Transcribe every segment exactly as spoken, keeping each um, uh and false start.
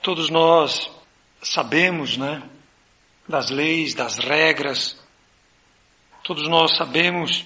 Todos nós sabemos, né, das leis, das regras. Todos nós sabemos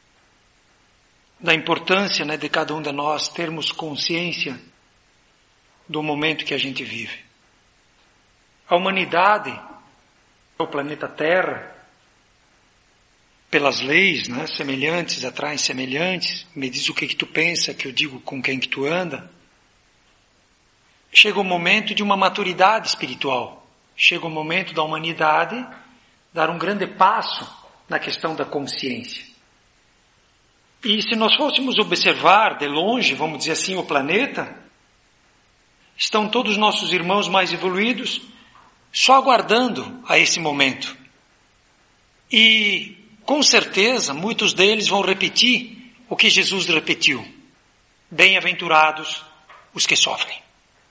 da importância, né, de cada um de nós termos consciência do momento que a gente vive. A humanidade, o planeta Terra, pelas leis, né, semelhantes atraem semelhantes, me diz o que que tu pensa, que eu digo com quem que tu anda. Chega o momento de uma maturidade espiritual. Chega o momento da humanidade dar um grande passo na questão da consciência. E se nós fôssemos observar de longe, vamos dizer assim, o planeta, estão todos os nossos irmãos mais evoluídos só aguardando a esse momento. E, com certeza, muitos deles vão repetir o que Jesus repetiu. Bem-aventurados os que sofrem.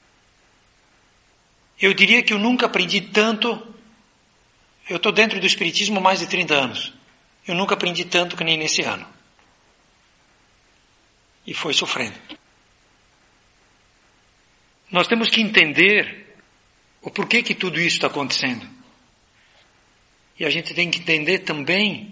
Eu diria que eu nunca aprendi tanto. Eu estou dentro do Espiritismo há mais de trinta anos. Eu nunca aprendi tanto que nem nesse ano. E foi sofrendo. Nós temos que entender o porquê que tudo isso está acontecendo. E a gente tem que entender também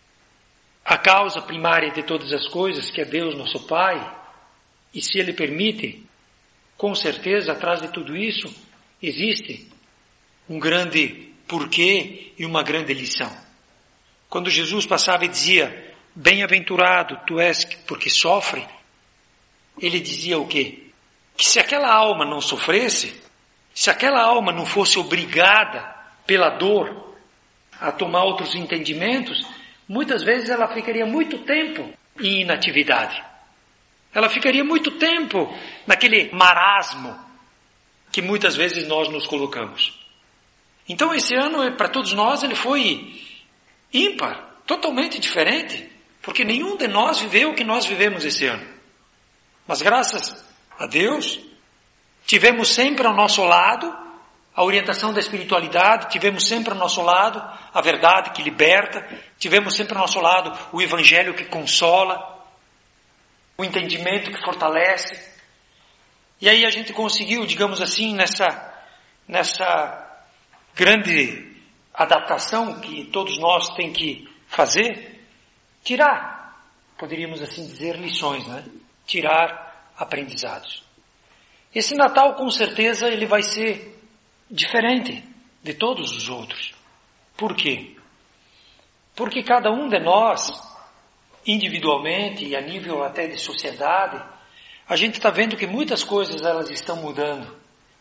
a causa primária de todas as coisas, que é Deus, nosso Pai. E se Ele permite, com certeza, atrás de tudo isso, existe um grande porquê e uma grande lição. Quando Jesus passava e dizia, bem-aventurado tu és porque sofre, ele dizia o quê? Que se aquela alma não sofresse, se aquela alma não fosse obrigada pela dor a tomar outros entendimentos, muitas vezes ela ficaria muito tempo em inatividade. Ela ficaria muito tempo naquele marasmo que muitas vezes nós nos colocamos. Então esse ano, para todos nós, ele foi ímpar, totalmente diferente, porque nenhum de nós viveu o que nós vivemos esse ano. Mas graças a Deus, tivemos sempre ao nosso lado a orientação da espiritualidade, tivemos sempre ao nosso lado a verdade que liberta, tivemos sempre ao nosso lado o Evangelho que consola, o entendimento que fortalece. E aí a gente conseguiu, digamos assim, nessa, nessa grande adaptação que todos nós temos que fazer, tirar, poderíamos assim dizer, lições, né? Tirar aprendizados. Esse Natal, com certeza, ele vai ser diferente de todos os outros. Por quê? Porque cada um de nós, individualmente e a nível até de sociedade, a gente está vendo que muitas coisas elas estão mudando.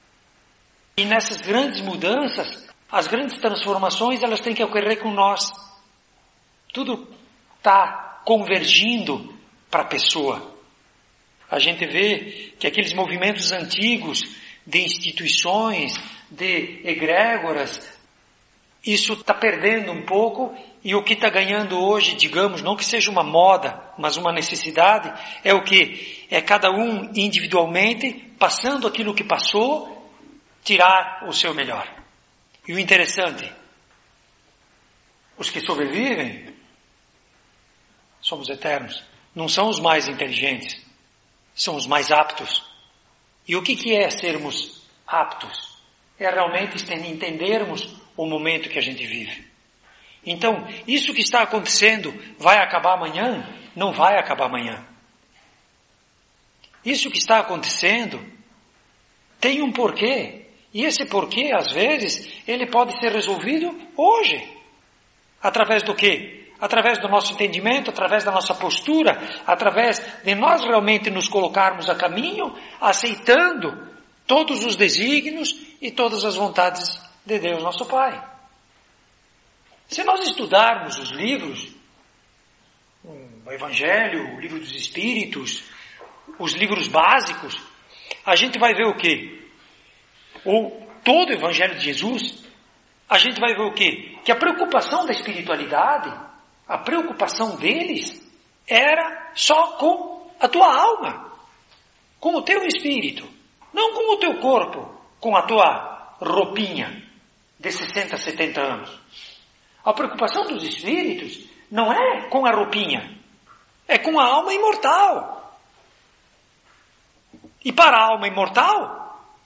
E nessas grandes mudanças, as grandes transformações, elas têm que ocorrer com nós. Tudo está convergindo para a pessoa. A gente vê que aqueles movimentos antigos de instituições, de egrégoras, isso está perdendo um pouco. E o que está ganhando hoje, digamos, não que seja uma moda, mas uma necessidade, é o que? É cada um individualmente, passando aquilo que passou, tirar o seu melhor. E o interessante, os que sobrevivem, somos eternos, não são os mais inteligentes, são os mais aptos. E o que, que é sermos aptos? É realmente entendermos o momento que a gente vive. Então, isso que está acontecendo vai acabar amanhã? Não vai acabar amanhã. Isso que está acontecendo tem um porquê. E esse porquê, às vezes, ele pode ser resolvido hoje. Através do quê? Através do nosso entendimento, através da nossa postura, através de nós realmente nos colocarmos a caminho, aceitando todos os desígnios e todas as vontades de Deus, nosso Pai. Se nós estudarmos os livros, o Evangelho, o Livro dos Espíritos, os livros básicos, a gente vai ver o quê? Ou todo o Evangelho de Jesus, a gente vai ver o quê? Que a preocupação da espiritualidade, a preocupação deles, era só com a tua alma, com o teu espírito, não com o teu corpo, com a tua roupinha de sessenta, setenta anos. A preocupação dos espíritos não é com a roupinha, é com a alma imortal. E para a alma imortal,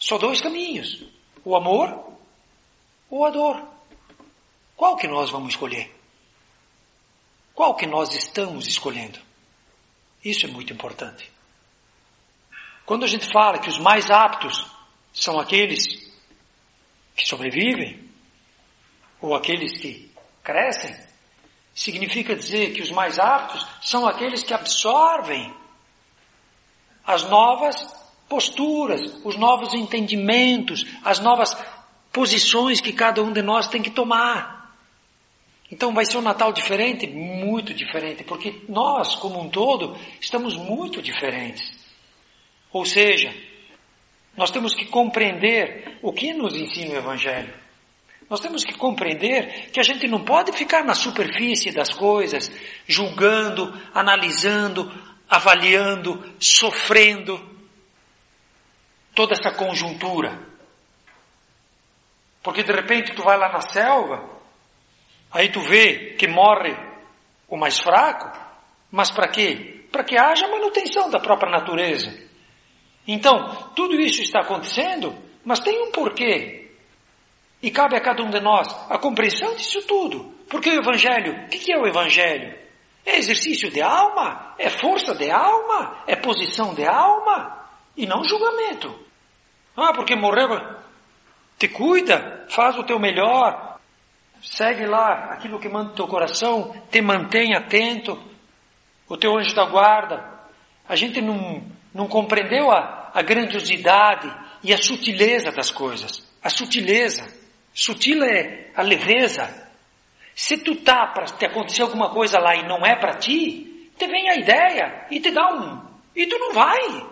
Só dois caminhos. O amor ou a dor. Qual que nós vamos escolher? Qual que nós estamos escolhendo? Isso é muito importante. Quando a gente fala que os mais aptos são aqueles que sobrevivem, ou aqueles que crescem, significa dizer que os mais aptos são aqueles que absorvem as novas posturas, os novos entendimentos, as novas posições que cada um de nós tem que tomar. Então vai ser um Natal diferente? Muito diferente, porque nós, como um todo, estamos muito diferentes. Ou seja, nós temos que compreender o que nos ensina o Evangelho. Nós temos que compreender que a gente não pode ficar na superfície das coisas, julgando, analisando, avaliando, sofrendo toda essa conjuntura. Porque de repente tu vai lá na selva, aí tu vê que morre o mais fraco, mas para quê? Para que haja manutenção da própria natureza. Então, tudo isso está acontecendo, mas tem um porquê. E cabe a cada um de nós a compreensão disso tudo. Porque o Evangelho, o que é o Evangelho? É exercício de alma? É força de alma? É posição de alma? E não julgamento. Ah, porque morreu, te cuida, faz o teu melhor, segue lá aquilo que manda o teu coração, te mantém atento, o teu anjo da guarda. A gente não, não compreendeu a, a grandiosidade e a sutileza das coisas. A sutileza. Sutil é a leveza. Se tu tá para te acontecer alguma coisa lá e não é para ti, te vem a ideia e te dá um... E tu não vai.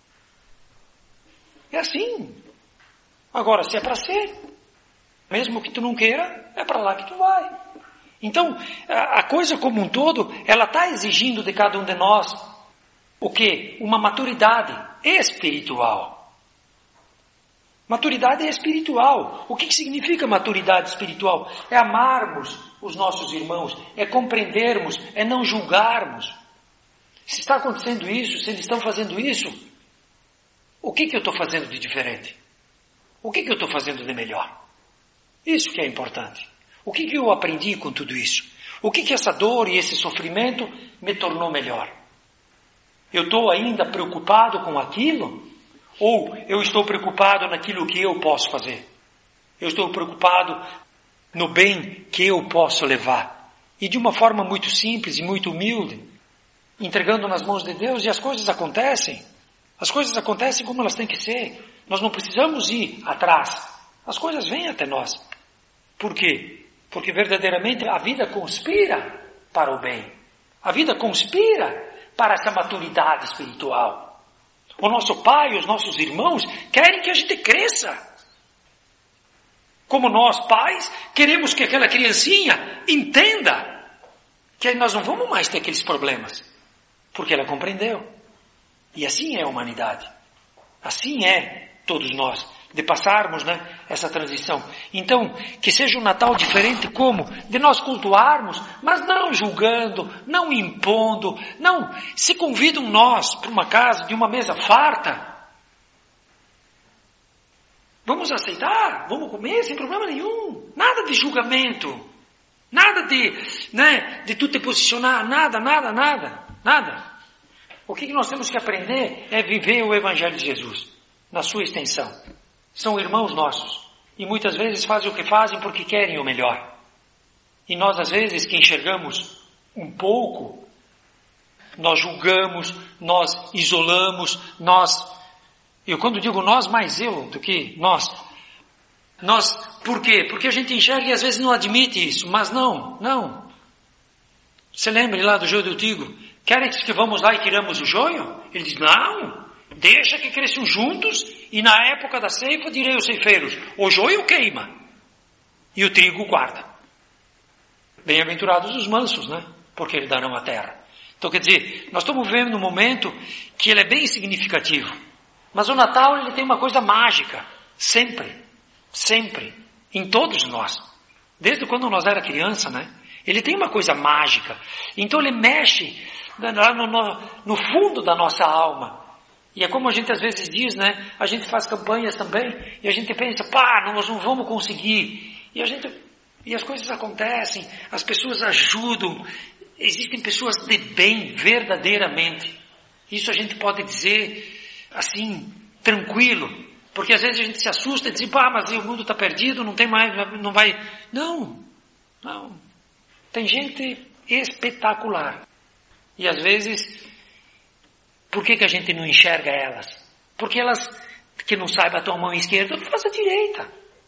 É assim. Agora, se é para ser, mesmo que tu não queira, é para lá que tu vai. Então, a coisa como um todo, ela está exigindo de cada um de nós o quê? Uma maturidade espiritual. Maturidade espiritual. O que, que significa maturidade espiritual? É amarmos os nossos irmãos, é compreendermos, é não julgarmos. Se está acontecendo isso, se eles estão fazendo isso, o que, que eu estou fazendo de diferente? O que, que eu estou fazendo de melhor? Isso que é importante. O que, que eu aprendi com tudo isso? O que, que essa dor e esse sofrimento me tornou melhor? Eu estou ainda preocupado com aquilo? Ou eu estou preocupado naquilo que eu posso fazer? Eu estou preocupado no bem que eu posso levar. E de uma forma muito simples e muito humilde, entregando nas mãos de Deus, e as coisas acontecem. As coisas acontecem como elas têm que ser. Nós não precisamos ir atrás. As coisas vêm até nós. Por quê? Porque verdadeiramente a vida conspira para o bem. A vida conspira para essa maturidade espiritual. O nosso pai, os nossos irmãos querem que a gente cresça. Como nós, pais, queremos que aquela criancinha entenda que aí nós não vamos mais ter aqueles problemas. Porque ela compreendeu. E assim é a humanidade. Assim é todos nós. De passarmos, né, essa transição. Então, que seja um Natal diferente como? De nós cultuarmos, mas não julgando, não impondo, não. Se convidam nós para uma casa de uma mesa farta, vamos aceitar, vamos comer sem problema nenhum. Nada de julgamento, nada de, né, de tu te posicionar, nada, nada, nada, nada. O que nós temos que aprender é viver o Evangelho de Jesus, na sua extensão. São irmãos nossos. E muitas vezes fazem o que fazem porque querem o melhor. E nós, às vezes, que enxergamos um pouco, nós julgamos, nós isolamos, nós... Eu quando digo nós, mais eu do que nós. Nós, por quê? Porque a gente enxerga e às vezes não admite isso. Mas não, não. Você lembra lá do joio do trigo? Querem que vamos lá e tiramos o joio? Ele diz, não... Deixa que cresçam juntos e na época da ceifa direi aos ceifeiros, o joio queima e o trigo guarda. Bem-aventurados os mansos, né? Porque eles darão a terra. Então quer dizer, nós estamos vivendo um momento que ele é bem significativo. Mas o Natal ele tem uma coisa mágica. Sempre, sempre, em todos nós. Desde quando nós era criança, né? Ele tem uma coisa mágica. Então ele mexe lá no, no, no fundo da nossa alma. E é como a gente às vezes diz, né? A gente faz campanhas também e a gente pensa, pá, nós não vamos conseguir. E a gente, e as coisas acontecem, as pessoas ajudam, existem pessoas de bem, verdadeiramente. Isso a gente pode dizer, assim, tranquilo. Porque às vezes a gente se assusta e diz, pá, mas o mundo está perdido, não tem mais, não vai... Não, não. Tem gente espetacular. E às vezes... Por que que a gente não enxerga elas? Porque elas, que não saiba a tua mão esquerda, não faz a direita.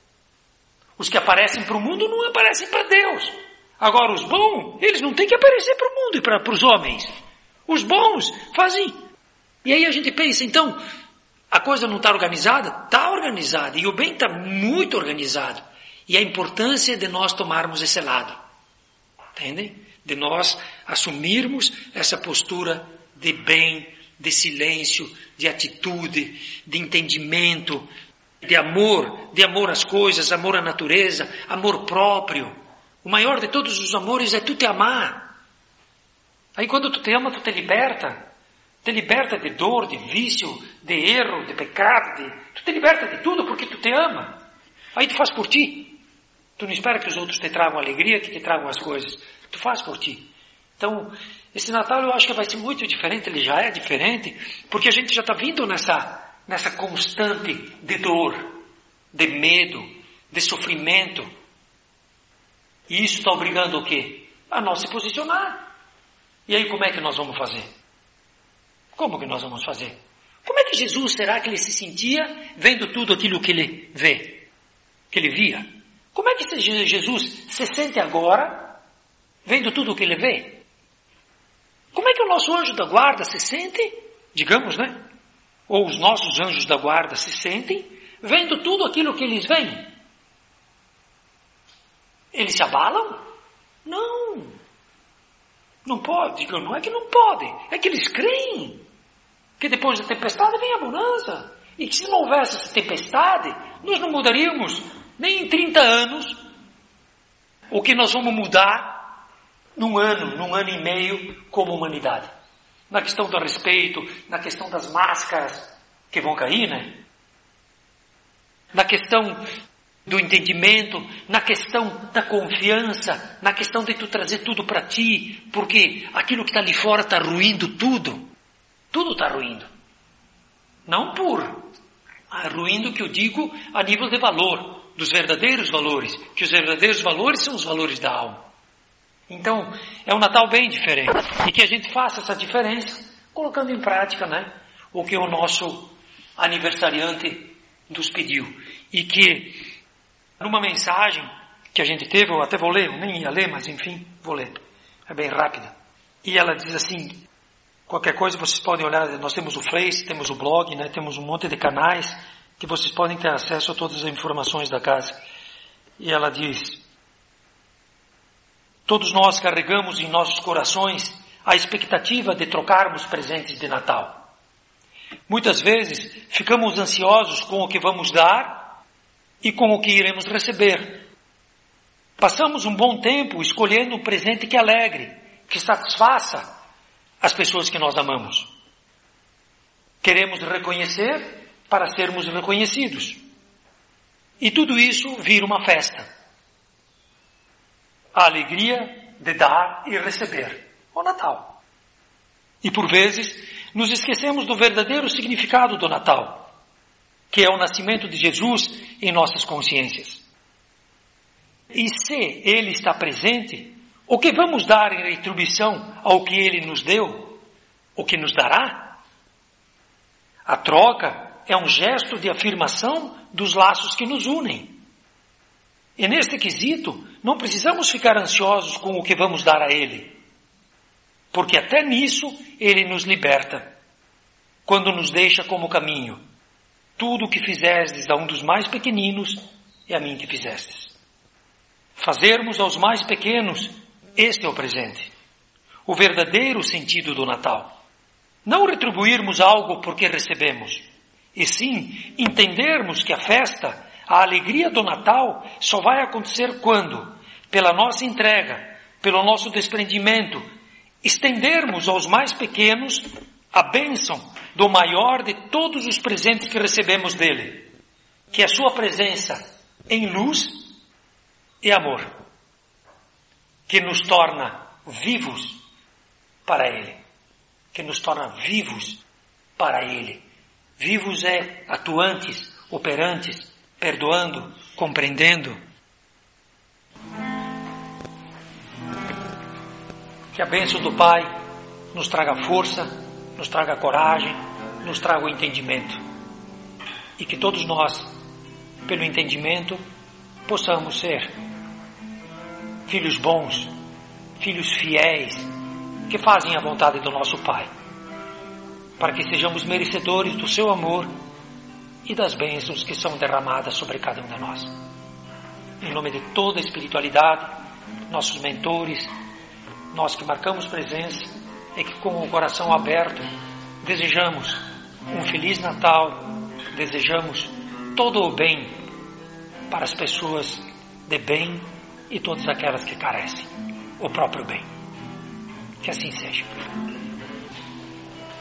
Os que aparecem para o mundo não aparecem para Deus. Agora os bons, eles não têm que aparecer para o mundo e para os homens. Os bons fazem. E aí a gente pensa, então, a coisa não está organizada? Está organizada. E o bem está muito organizado. E a importância de nós tomarmos esse lado. Entendem? De nós assumirmos essa postura de bem, de silêncio, de atitude, de entendimento, de amor, de amor às coisas, amor à natureza, amor próprio. O maior de todos os amores é tu te amar. Aí quando tu te ama, tu te liberta. Te liberta de dor, de vício, de erro, de pecado. De... Tu te liberta de tudo porque tu te ama. Aí tu faz por ti. Tu não espera que os outros te tragam alegria, que te tragam as coisas. Tu faz por ti. Então, esse Natal eu acho que vai ser muito diferente, ele já é diferente, porque a gente já está vindo nessa, nessa constante de dor, de medo, de sofrimento. E isso está obrigando o quê? A nós se posicionar. E aí como é que nós vamos fazer? Como que nós vamos fazer? Como é que Jesus, será que ele se sentia vendo tudo aquilo que ele vê, que ele via? Como é que Jesus se sente agora vendo tudo o que ele vê? Como é que o nosso anjo da guarda se sente, digamos, né? Ou os nossos anjos da guarda se sentem, vendo tudo aquilo que eles veem? Eles se abalam? Não. Não pode. Não é que não podem, é que eles creem que depois da tempestade vem a bonança. E que se não houvesse essa tempestade, nós não mudaríamos nem em trinta anos o que nós vamos mudar num ano, num ano e meio como humanidade. Na questão do respeito, na questão das máscaras que vão cair, né? Na questão do entendimento, na questão da confiança, na questão de tu trazer tudo para ti, porque aquilo que está ali fora está ruindo tudo. Tudo está ruindo. Não por ruindo que eu digo a nível de valor, dos verdadeiros valores, que os verdadeiros valores são os valores da alma. Então, é um Natal bem diferente. E que a gente faça essa diferença, colocando em prática, né, o que o nosso aniversariante nos pediu. E que, numa mensagem que a gente teve, eu até vou ler, eu nem ia ler, mas enfim, vou ler. É bem rápida. E ela diz assim, qualquer coisa vocês podem olhar, nós temos o Face, temos o blog, né, temos um monte de canais que vocês podem ter acesso a todas as informações da casa. E ela diz... Todos nós carregamos em nossos corações a expectativa de trocarmos presentes de Natal. Muitas vezes ficamos ansiosos com o que vamos dar e com o que iremos receber. Passamos um bom tempo escolhendo um presente que alegre, que satisfaça as pessoas que nós amamos. Queremos reconhecer para sermos reconhecidos. E tudo isso vira uma festa. A alegria de dar e receber, o Natal. E por vezes nos esquecemos do verdadeiro significado do Natal, que é o nascimento de Jesus em nossas consciências. E se Ele está presente, o que vamos dar em retribuição ao que Ele nos deu? O que nos dará? A troca é um gesto de afirmação dos laços que nos unem. E neste quesito, não precisamos ficar ansiosos com o que vamos dar a Ele, porque até nisso Ele nos liberta, quando nos deixa como caminho. Tudo o que fizestes a um dos mais pequeninos, é a mim que fizestes. Fazermos aos mais pequenos, este é o presente, o verdadeiro sentido do Natal. Não retribuirmos algo porque recebemos, e sim entendermos que a festa, a alegria do Natal só vai acontecer quando, pela nossa entrega, pelo nosso desprendimento, estendermos aos mais pequenos a bênção do maior de todos os presentes que recebemos dele, que é a sua presença em luz e amor, que nos torna vivos para ele, que nos torna vivos para ele. Vivos é atuantes, operantes, perdoando, compreendendo. Que a bênção do Pai nos traga força, nos traga coragem, nos traga o entendimento. E que todos nós, pelo entendimento, possamos ser filhos bons, filhos fiéis, que fazem a vontade do nosso Pai, para que sejamos merecedores do seu amor e das bênçãos que são derramadas sobre cada um de nós. Em nome de toda a espiritualidade, nossos mentores, nós que marcamos presença e que com o coração aberto desejamos um Feliz Natal, desejamos todo o bem para as pessoas de bem e todas aquelas que carecem, o próprio bem. Que assim seja.